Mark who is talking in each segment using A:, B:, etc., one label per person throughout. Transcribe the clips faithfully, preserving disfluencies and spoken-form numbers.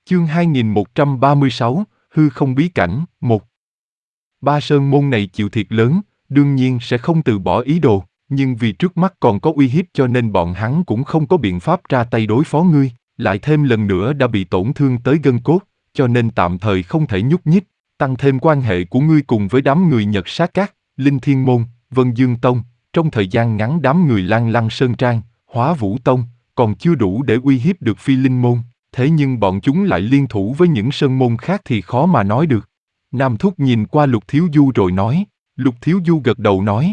A: Chương hai nghìn một trăm ba mươi sáu, hư không bí cảnh, một. Ba sơn môn này chịu thiệt lớn, đương nhiên sẽ không từ bỏ ý đồ, nhưng vì trước mắt còn có uy hiếp cho nên bọn hắn cũng không có biện pháp ra tay đối phó ngươi, lại thêm lần nữa đã bị tổn thương tới gân cốt, cho nên tạm thời không thể nhúc nhích, tăng thêm quan hệ của ngươi cùng với đám người Nhật Sát Các, Linh Thiên Môn, Vân Dương Tông, trong thời gian ngắn đám người Lan Lăng Sơn Trang, Hóa Vũ Tông, còn chưa đủ để uy hiếp được Phi Linh Môn. Thế nhưng bọn chúng lại liên thủ với những sơn môn khác thì khó mà nói được. Nam Thúc nhìn qua Lục Thiếu Du rồi nói. Lục Thiếu Du gật đầu nói.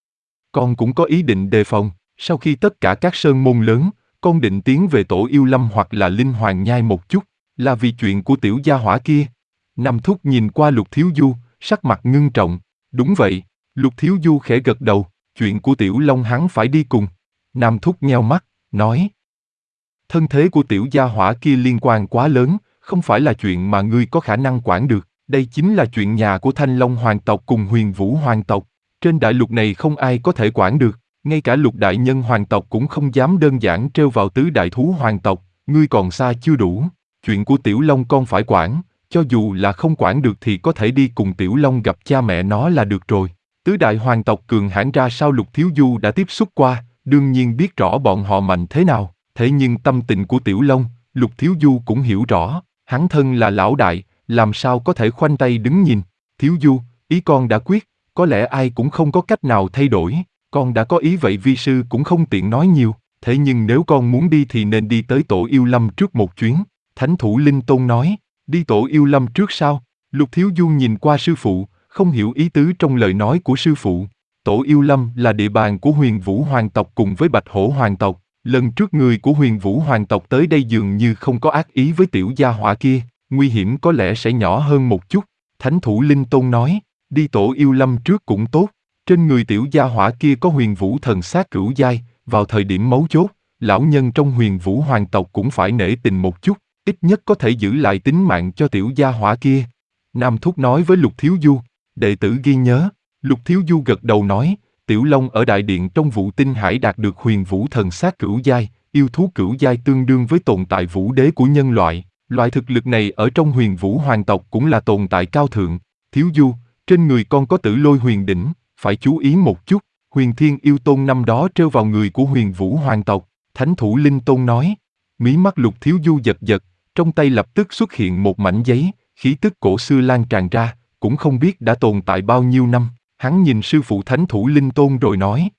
A: Con cũng có ý định đề phòng, sau khi tất cả các sơn môn lớn, con định tiến về Tổ Yêu Lâm hoặc là Linh Hoàng Nhai một chút, là vì chuyện của tiểu gia hỏa kia. Nam Thúc nhìn qua Lục Thiếu Du, sắc mặt ngưng trọng. Đúng vậy, Lục Thiếu Du khẽ gật đầu, chuyện của tiểu Long hắn phải đi cùng. Nam Thúc nheo mắt, nói. Thân thế của tiểu gia hỏa kia liên quan quá lớn, không phải là chuyện mà ngươi có khả năng quản được. Đây chính là chuyện nhà của Thanh Long Hoàng tộc cùng Huyền Vũ Hoàng tộc. Trên đại lục này không ai có thể quản được, ngay cả Lục Đại Nhân Hoàng tộc cũng không dám đơn giản trêu vào tứ đại thú hoàng tộc. Ngươi còn xa chưa đủ, chuyện của tiểu Long con phải quản, cho dù là không quản được thì có thể đi cùng tiểu Long gặp cha mẹ nó là được rồi. Tứ đại hoàng tộc cường hãn ra sao Lục Thiếu Du đã tiếp xúc qua, đương nhiên biết rõ bọn họ mạnh thế nào. Thế nhưng tâm tình của Tiểu Long, Lục Thiếu Du cũng hiểu rõ, hắn thân là lão đại, làm sao có thể khoanh tay đứng nhìn. Thiếu Du, ý con đã quyết, có lẽ ai cũng không có cách nào thay đổi, con đã có ý vậy vi sư cũng không tiện nói nhiều, thế nhưng nếu con muốn đi thì nên đi tới Tổ Yêu Lâm trước một chuyến. Thánh thủ Linh Tôn nói, đi Tổ Yêu Lâm trước sao? Lục Thiếu Du nhìn qua sư phụ, không hiểu ý tứ trong lời nói của sư phụ. Tổ Yêu Lâm là địa bàn của Huyền Vũ Hoàng tộc cùng với Bạch Hổ Hoàng tộc. Lần trước người của Huyền Vũ Hoàng tộc tới đây dường như không có ác ý với tiểu gia hỏa kia, nguy hiểm có lẽ sẽ nhỏ hơn một chút. Thánh thủ Linh Tôn nói, đi Tổ Yêu Lâm trước cũng tốt, trên người tiểu gia hỏa kia có Huyền Vũ thần sát cửu giai, vào thời điểm mấu chốt, lão nhân trong Huyền Vũ Hoàng tộc cũng phải nể tình một chút, ít nhất có thể giữ lại tính mạng cho tiểu gia hỏa kia. Nam Thúc nói với Lục Thiếu Du, đệ tử ghi nhớ. Lục Thiếu Du gật đầu nói, Tiểu Long ở đại điện trong Vũ Tinh Hải đạt được Huyền Vũ thần sát cửu giai, yêu thú cửu giai tương đương với tồn tại vũ đế của nhân loại. Loại thực lực này ở trong Huyền Vũ Hoàng tộc cũng là tồn tại cao thượng. Thiếu Du, trên người con có Tử Lôi Huyền đỉnh, phải chú ý một chút. Huyền Thiên Yêu Tôn năm đó trêu vào người của Huyền Vũ Hoàng tộc. Thánh thủ Linh Tôn nói. Mí mắt Lục Thiếu Du giật giật, trong tay lập tức xuất hiện một mảnh giấy, khí tức cổ xưa lan tràn ra, cũng không biết đã tồn tại bao nhiêu năm. Hắn nhìn sư phụ Thánh thủ Linh Tôn rồi nói.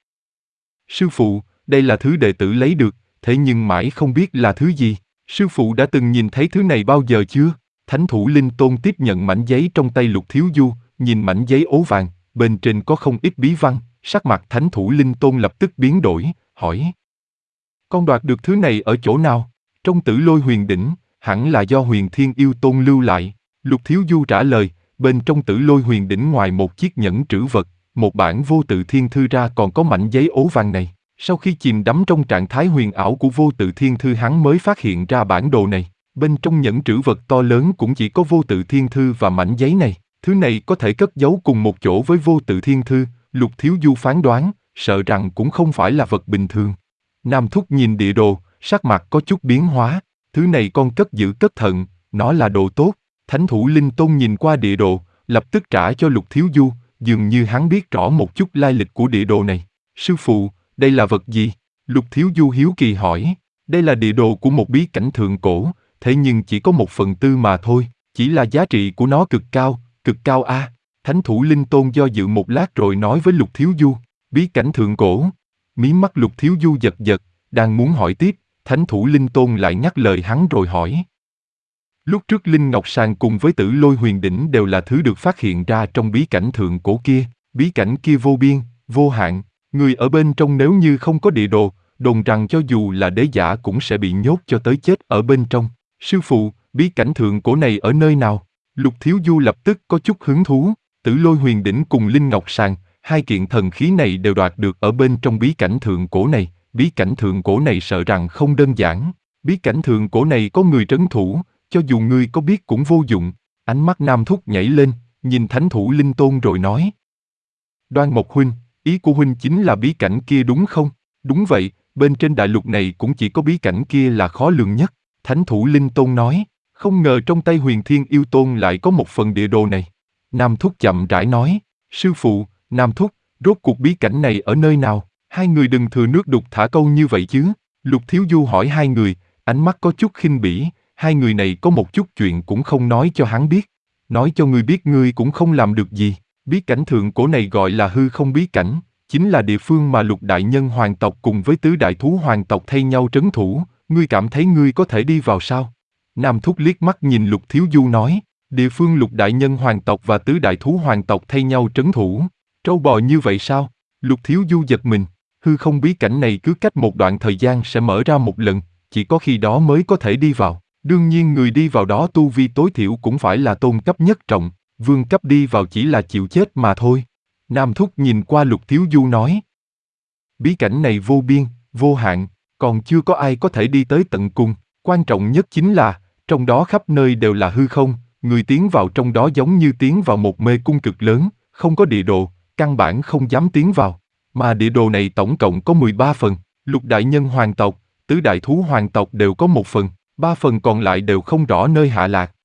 A: Sư phụ, đây là thứ đệ tử lấy được, thế nhưng mãi không biết là thứ gì. Sư phụ đã từng nhìn thấy thứ này bao giờ chưa? Thánh thủ Linh Tôn tiếp nhận mảnh giấy trong tay Lục Thiếu Du, nhìn mảnh giấy ố vàng, bên trên có không ít bí văn, sắc mặt Thánh thủ Linh Tôn lập tức biến đổi, hỏi. Con đoạt được thứ này ở chỗ nào? Trong Tử Lôi Huyền đỉnh, hẳn là do Huyền Thiên Yêu Tôn lưu lại. Lục Thiếu Du trả lời. Bên trong Tử Lôi Huyền đỉnh ngoài một chiếc nhẫn trữ vật, một bản Vô Tự Thiên Thư ra còn có mảnh giấy ố vàng này. Sau khi chìm đắm trong trạng thái huyền ảo của Vô Tự Thiên Thư hắn mới phát hiện ra bản đồ này. Bên trong nhẫn trữ vật to lớn cũng chỉ có Vô Tự Thiên Thư và mảnh giấy này. Thứ này có thể cất giấu cùng một chỗ với Vô Tự Thiên Thư, Lục Thiếu Du phán đoán, sợ rằng cũng không phải là vật bình thường. Nam Thúc nhìn địa đồ, sắc mặt có chút biến hóa. Thứ này con cất giữ cất thận, nó là đồ tốt. Thánh thủ Linh Tôn nhìn qua địa đồ, lập tức trả cho Lục Thiếu Du, dường như hắn biết rõ một chút lai lịch của địa đồ này. Sư phụ, đây là vật gì? Lục Thiếu Du hiếu kỳ hỏi. Đây là địa đồ của một bí cảnh thượng cổ, thế nhưng chỉ có một phần tư mà thôi, chỉ là giá trị của nó cực cao, cực cao a. À. Thánh thủ Linh Tôn do dự một lát rồi nói với Lục Thiếu Du, bí cảnh thượng cổ. Mí mắt Lục Thiếu Du giật giật, đang muốn hỏi tiếp, Thánh thủ Linh Tôn lại nhắc lời hắn rồi hỏi. Lúc trước Linh Ngọc Sàn cùng với Tử Lôi Huyền đỉnh đều là thứ được phát hiện ra trong bí cảnh thượng cổ kia, bí cảnh kia vô biên, vô hạn, người ở bên trong nếu như không có địa đồ, đồn rằng cho dù là đế giả cũng sẽ bị nhốt cho tới chết ở bên trong. Sư phụ, bí cảnh thượng cổ này ở nơi nào? Lục Thiếu Du lập tức có chút hứng thú. Tử Lôi Huyền đỉnh cùng Linh Ngọc Sàn, hai kiện thần khí này đều đoạt được ở bên trong bí cảnh thượng cổ này. Bí cảnh thượng cổ này sợ rằng không đơn giản. Bí cảnh thượng cổ này có người trấn thủ, cho dù ngươi có biết cũng vô dụng. Ánh mắt Nam Thúc nhảy lên, nhìn Thánh thủ Linh Tôn rồi nói. Đoan Mộc huynh, ý của huynh chính là bí cảnh kia đúng không? Đúng vậy, bên trên đại lục này cũng chỉ có bí cảnh kia là khó lường nhất. Thánh thủ Linh Tôn nói. Không ngờ trong tay Huyền Thiên Yêu Tôn lại có một phần địa đồ này. Nam Thúc chậm rãi nói, sư phụ, Nam Thúc, rốt cuộc bí cảnh này ở nơi nào? Hai người đừng thừa nước đục thả câu như vậy chứ. Lục Thiếu Du hỏi hai người, ánh mắt có chút khinh bỉ, hai người này có một chút chuyện cũng không nói cho hắn biết. Nói cho ngươi biết ngươi cũng không làm được gì. Bí cảnh thượng cổ này gọi là hư không bí cảnh, chính là địa phương mà lục đại nhân hoàng tộc cùng với tứ đại thú hoàng tộc thay nhau trấn thủ, ngươi cảm thấy ngươi có thể đi vào sao? Nam Thúc liếc mắt nhìn Lục Thiếu Du nói, địa phương lục đại nhân hoàng tộc và tứ đại thú hoàng tộc thay nhau trấn thủ, trâu bò như vậy sao? Lục Thiếu Du giật mình, hư không bí cảnh này cứ cách một đoạn thời gian sẽ mở ra một lần, chỉ có khi đó mới có thể đi vào. Đương nhiên người đi vào đó tu vi tối thiểu cũng phải là tôn cấp nhất trọng, vương cấp đi vào chỉ là chịu chết mà thôi. Nam Thúc nhìn qua Lục Thiếu Du nói, bí cảnh này vô biên, vô hạn, còn chưa có ai có thể đi tới tận cùng, quan trọng nhất chính là, trong đó khắp nơi đều là hư không, người tiến vào trong đó giống như tiến vào một mê cung cực lớn, không có địa đồ, căn bản không dám tiến vào, mà địa đồ này tổng cộng có mười ba phần, lục đại nhân hoàng tộc, tứ đại thú hoàng tộc đều có một phần, ba phần còn lại đều không rõ nơi hạ lạc.